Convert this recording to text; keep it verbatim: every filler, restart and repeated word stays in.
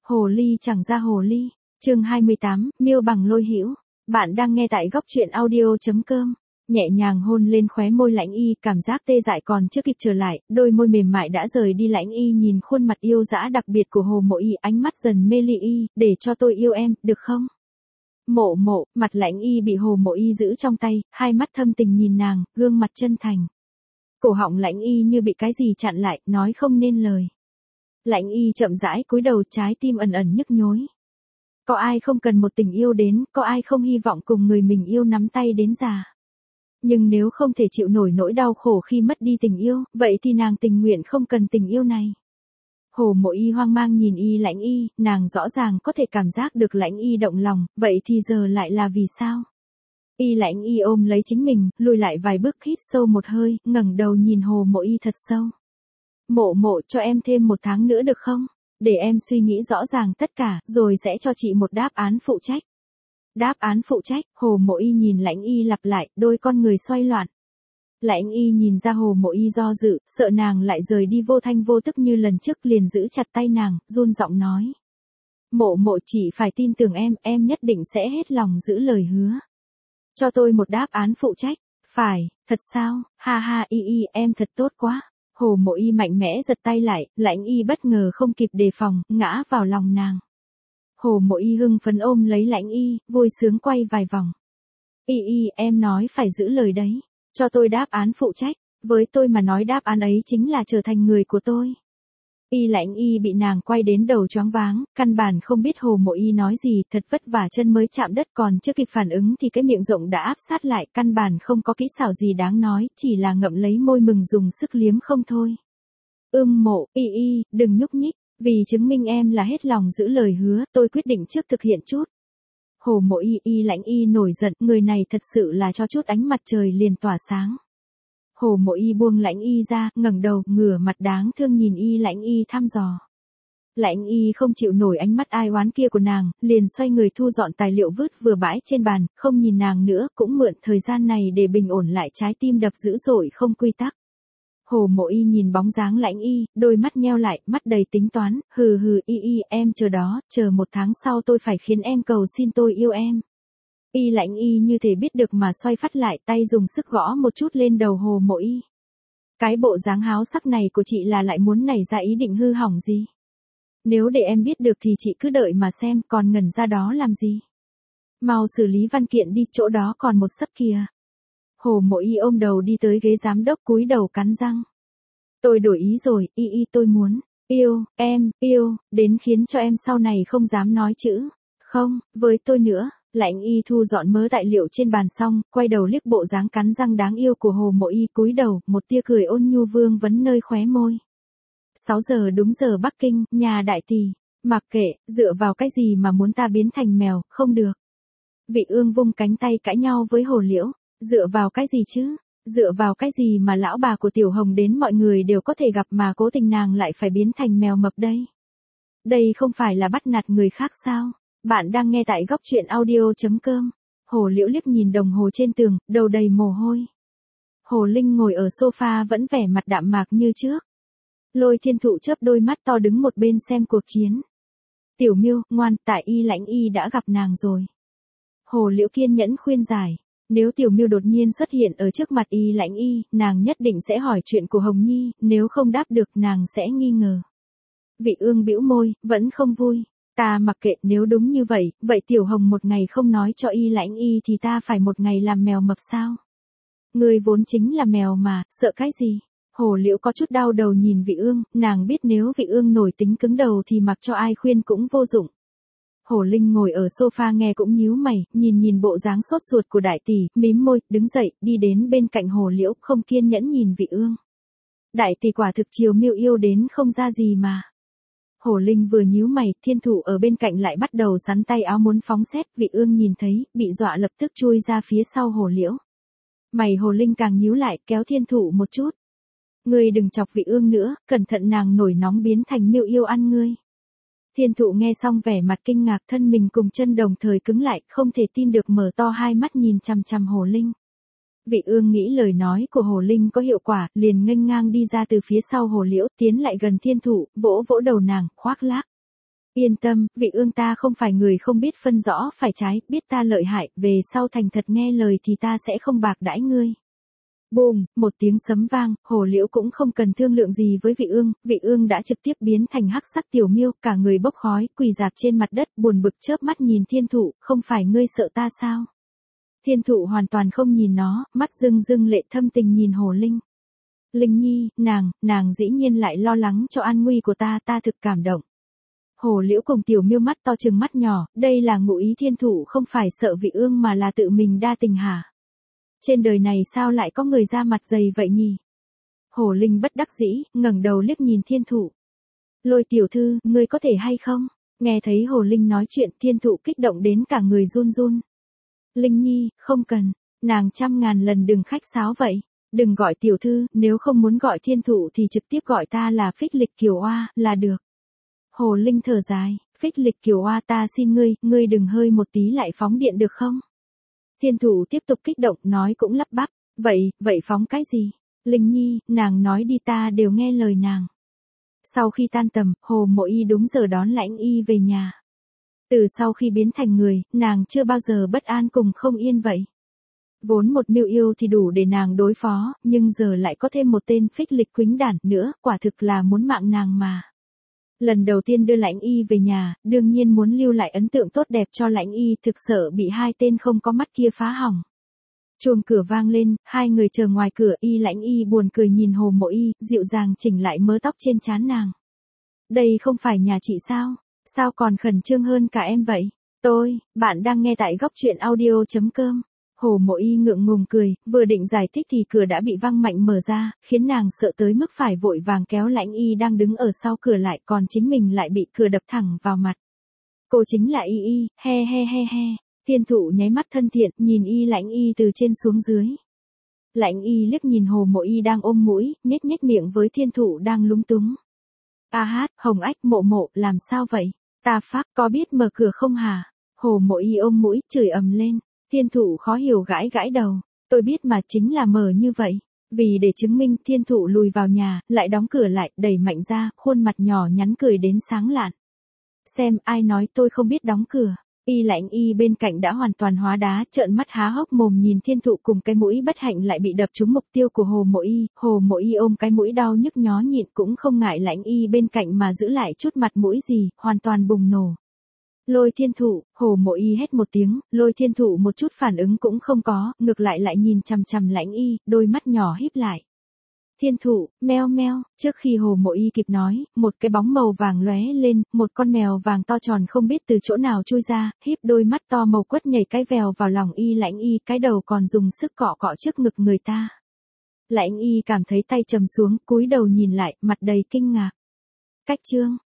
Hồ ly chẳng ra hồ ly. Chương hai mươi tám, Miêu bằng lôi hữu. Bạn đang nghe tại góc truyện audio chấm com. Nhẹ nhàng hôn lên khóe môi Lãnh Y, cảm giác tê dại còn chưa kịp trở lại, đôi môi mềm mại đã rời đi. Lãnh Y nhìn khuôn mặt yêu dã đặc biệt của Hồ Mộ Y, ánh mắt dần mê ly. Y, để cho tôi yêu em, được không? Mộ mộ, mặt Lãnh Y bị Hồ Mộ Y giữ trong tay, hai mắt thâm tình nhìn nàng, gương mặt chân thành. Cổ họng Lãnh Y như bị cái gì chặn lại, nói không nên lời. Lãnh Y chậm rãi cúi đầu, trái tim ẩn ẩn nhức nhối. Có ai không cần một tình yêu đến, có ai không hy vọng cùng người mình yêu nắm tay đến già. Nhưng nếu không thể chịu nổi nỗi đau khổ khi mất đi tình yêu, vậy thì nàng tình nguyện không cần tình yêu này. Hồ Mộ Y hoang mang nhìn Y Lãnh Y, nàng rõ ràng có thể cảm giác được Lãnh Y động lòng, vậy thì giờ lại là vì sao? Y Lãnh Y ôm lấy chính mình, lùi lại vài bước, hít sâu một hơi, ngẩng đầu nhìn Hồ Mộ Y thật sâu. Mộ mộ, cho em thêm một tháng nữa được không? Để em suy nghĩ rõ ràng tất cả, rồi sẽ cho chị một đáp án phụ trách. Đáp án phụ trách, Hồ Mộ Y nhìn Lãnh Y lặp lại, đôi con người xoay loạn. Lãnh Y nhìn ra Hồ Mộ Y do dự, sợ nàng lại rời đi vô thanh vô tức như lần trước, liền giữ chặt tay nàng, run giọng nói. Mộ mộ, chỉ phải tin tưởng em, em nhất định sẽ hết lòng giữ lời hứa. Cho tôi một đáp án phụ trách. Phải, thật sao? Ha ha, Y Y, em thật tốt quá. Hồ Mộ Y mạnh mẽ giật tay lại, Lãnh Y bất ngờ không kịp đề phòng, ngã vào lòng nàng. Hồ Mộ Y hưng phấn ôm lấy Lãnh Y, vui sướng quay vài vòng. Y Y, em nói phải giữ lời đấy. Cho tôi đáp án phụ trách. Với tôi mà nói đáp án ấy chính là trở thành người của tôi. Y Lãnh Y bị nàng quay đến đầu choáng váng, căn bản không biết Hồ Mộ Y nói gì, thật vất vả chân mới chạm đất, còn chưa kịp phản ứng thì cái miệng rộng đã áp sát lại, căn bản không có kỹ xảo gì đáng nói, chỉ là ngậm lấy môi mừng dùng sức liếm không thôi. Ưm Mộ, Y Y, đừng nhúc nhích, vì chứng minh em là hết lòng giữ lời hứa, tôi quyết định trước thực hiện chút. Hồ Mộ Y, Y Lãnh Y nổi giận, người này thật sự là cho chút ánh mặt trời liền tỏa sáng. Hồ Mộ Y buông Lãnh Y ra, ngẩng đầu, ngửa mặt đáng thương nhìn Y Lãnh Y thăm dò. Lãnh Y không chịu nổi ánh mắt ai oán kia của nàng, liền xoay người thu dọn tài liệu vứt vừa bãi trên bàn, không nhìn nàng nữa, cũng mượn thời gian này để bình ổn lại trái tim đập dữ dội không quy tắc. Hồ Mộ Y nhìn bóng dáng Lãnh Y, đôi mắt nheo lại, mắt đầy tính toán, hừ hừ, Y Y, em chờ đó, chờ một tháng sau tôi phải khiến em cầu xin tôi yêu em. Y Lãnh Y như thể biết được mà xoay phát lại, tay dùng sức gõ một chút lên đầu Hồ Mộ Y. Cái bộ dáng háo sắc này của chị là lại muốn nảy ra ý định hư hỏng gì? Nếu để em biết được thì chị cứ đợi mà xem, còn ngẩn ra đó làm gì? Mau xử lý văn kiện đi, chỗ đó còn một sấp kìa. Hồ Mộ Y ôm đầu đi tới ghế giám đốc, cúi đầu cắn răng. Tôi đổi ý rồi, Y Y, tôi muốn yêu em, yêu đến khiến cho em sau này không dám nói chữ không với tôi nữa. Lãnh Y thu dọn mớ tài liệu trên bàn xong, quay đầu liếc bộ dáng cắn răng đáng yêu của Hồ Mộ Y, cúi đầu, một tia cười ôn nhu vương vấn nơi khóe môi. sáu giờ đúng giờ Bắc Kinh, nhà đại tỷ. Mặc kệ, dựa vào cái gì mà muốn ta biến thành mèo, không được. Vị Ương vung cánh tay cãi nhau với Hồ Liễu. Dựa vào cái gì chứ? Dựa vào cái gì mà lão bà của Tiểu Hồng đến mọi người đều có thể gặp mà cố tình nàng lại phải biến thành mèo mập đây? Đây không phải là bắt nạt người khác sao? Bạn đang nghe tại góc truyện audio chấm com. Hồ Liễu liếc nhìn đồng hồ trên tường, đầu đầy mồ hôi. Hồ Linh ngồi ở sofa vẫn vẻ mặt đạm mạc như trước. Lôi Thiên Thụ chớp đôi mắt to đứng một bên xem cuộc chiến. Tiểu Miêu, ngoan, tại Y Lãnh Y đã gặp nàng rồi. Hồ Liễu kiên nhẫn khuyên giải. Nếu Tiểu Miêu đột nhiên xuất hiện ở trước mặt Y Lãnh Y, nàng nhất định sẽ hỏi chuyện của Hồng Nhi, nếu không đáp được nàng sẽ nghi ngờ. Vị Ương bĩu môi, vẫn không vui. Ta mặc kệ, nếu đúng như vậy, vậy Tiểu Hồng một ngày không nói cho Y Lãnh Y thì ta phải một ngày làm mèo mập sao? Ngươi vốn chính là mèo mà, sợ cái gì? Hồ Liễu có chút đau đầu nhìn Vị Ương, nàng biết nếu Vị Ương nổi tính cứng đầu thì mặc cho ai khuyên cũng vô dụng. Hồ Linh ngồi ở sofa nghe cũng nhíu mày, nhìn nhìn bộ dáng sốt ruột của đại tỷ, mím môi, đứng dậy, đi đến bên cạnh Hồ Liễu, không kiên nhẫn nhìn Vị Ương. Đại tỷ quả thực chiều Miêu yêu đến không ra gì mà. Hồ Linh vừa nhíu mày, Thiên Thụ ở bên cạnh lại bắt đầu sắn tay áo muốn phóng xét, Vị Ương nhìn thấy, bị dọa lập tức chui ra phía sau Hồ Liễu. Mày Hồ Linh càng nhíu lại, kéo Thiên Thụ một chút. Ngươi đừng chọc Vị Ương nữa, cẩn thận nàng nổi nóng biến thành Miêu yêu ăn ngươi. Thiên Thụ nghe xong vẻ mặt kinh ngạc, thân mình cùng chân đồng thời cứng lại, không thể tin được mở to hai mắt nhìn chằm chằm Hồ Linh. Vị Ương nghĩ lời nói của Hồ Linh có hiệu quả, liền nghênh ngang đi ra từ phía sau Hồ Liễu, tiến lại gần Thiên Thụ, vỗ vỗ đầu nàng, khoác lác. Yên tâm, vị ương ta không phải người không biết phân rõ phải trái, biết ta lợi hại, về sau thành thật nghe lời thì ta sẽ không bạc đãi ngươi. Bùm, một tiếng sấm vang, Hồ Liễu cũng không cần thương lượng gì với vị ương, vị ương đã trực tiếp biến thành hắc sắc tiểu miêu, cả người bốc khói, quỳ dạp trên mặt đất, buồn bực chớp mắt nhìn thiên thụ, không phải ngươi sợ ta sao? Thiên thụ hoàn toàn không nhìn nó, mắt rưng rưng lệ thâm tình nhìn Hồ Linh. Linh Nhi, nàng, nàng dĩ nhiên lại lo lắng cho an nguy của ta, ta thực cảm động. Hồ Liễu cùng tiểu miêu mắt to trừng mắt nhỏ, đây là ngụ ý thiên thụ không phải sợ vị ương mà là tự mình đa tình hả? Trên đời này sao lại có người ra mặt dày vậy nhỉ? Hồ Linh bất đắc dĩ, ngẩng đầu liếc nhìn thiên thụ. Lôi tiểu thư, ngươi có thể hay không? Nghe thấy Hồ Linh nói chuyện, thiên thụ kích động đến cả người run run. Linh Nhi, không cần, nàng trăm ngàn lần đừng khách sáo vậy. Đừng gọi tiểu thư, nếu không muốn gọi thiên thụ thì trực tiếp gọi ta là Phích Lịch Kiều Oa, là được. Hồ Linh thở dài, Phích Lịch Kiều Oa ta xin ngươi, ngươi đừng hơi một tí lại phóng điện được không? Thiên thụ tiếp tục kích động, nói cũng lắp bắp, vậy, vậy phóng cái gì? Linh Nhi, nàng nói đi ta đều nghe lời nàng. Sau khi tan tầm, Hồ Mộ Y đúng giờ đón Lãnh Y về nhà. Từ sau khi biến thành người, nàng chưa bao giờ bất an cùng không yên vậy. Vốn một miêu yêu thì đủ để nàng đối phó, nhưng giờ lại có thêm một tên Phích Lịch quýnh đản nữa, quả thực là muốn mạng nàng mà. Lần đầu tiên đưa Lãnh Y về nhà, đương nhiên muốn lưu lại ấn tượng tốt đẹp cho Lãnh Y, thực sợ bị hai tên không có mắt kia phá hỏng. Chuông cửa vang lên, hai người chờ ngoài cửa, Y Lãnh Y buồn cười nhìn Hồ Mộ Y, dịu dàng chỉnh lại mớ tóc trên trán nàng. Đây không phải nhà chị sao? Sao còn khẩn trương hơn cả em vậy? Tôi, bạn đang nghe tại góc truyện audio chấm com. Hồ Mộ Y ngượng ngùng cười, vừa định giải thích thì cửa đã bị văng mạnh mở ra, khiến nàng sợ tới mức phải vội vàng kéo Lãnh Y đang đứng ở sau cửa lại, còn chính mình lại bị cửa đập thẳng vào mặt. Cô chính là Y Y, he he he he. Thiên thụ nháy mắt thân thiện, nhìn Y Lãnh Y từ trên xuống dưới. Lãnh Y liếc nhìn Hồ Mộ Y đang ôm mũi, nhếch nhếch miệng với thiên thụ đang lúng túng. A hát, Hồng Ách, Mộ Mộ, làm sao vậy? Ta phát, có biết mở cửa không hả? Hồ Mộ Y ôm mũi, chửi ầm lên. Thiên thụ khó hiểu gãi gãi đầu. Tôi biết mà, chính là mở như vậy. Vì để chứng minh, thiên thụ lùi vào nhà, lại đóng cửa lại, đẩy mạnh ra, khuôn mặt nhỏ nhắn cười đến sáng lạn. Xem, ai nói tôi không biết đóng cửa. Y Lãnh Y bên cạnh đã hoàn toàn hóa đá, trợn mắt há hốc mồm nhìn thiên thụ cùng cái mũi bất hạnh lại bị đập trúng mục tiêu của Hồ Mộ Y. Hồ Mộ Y ôm cái mũi đau nhức nhó nhịn cũng không ngại Lãnh Y bên cạnh mà giữ lại chút mặt mũi gì, hoàn toàn bùng nổ. Lôi thiên thụ, Hồ Mộ Y hét một tiếng, lôi thiên thụ một chút phản ứng cũng không có, ngược lại lại nhìn chằm chằm Lãnh Y, đôi mắt nhỏ híp lại. Thiên thụ, meo meo, trước khi Hồ Mộ Y kịp nói, một cái bóng màu vàng lóe lên, một con mèo vàng to tròn không biết từ chỗ nào chui ra, híp đôi mắt to màu quất nhảy cái vèo vào lòng Y Lãnh Y, cái đầu còn dùng sức cọ cọ trước ngực người ta. Lãnh Y cảm thấy tay trầm xuống, cúi đầu nhìn lại, mặt đầy kinh ngạc. Cách chương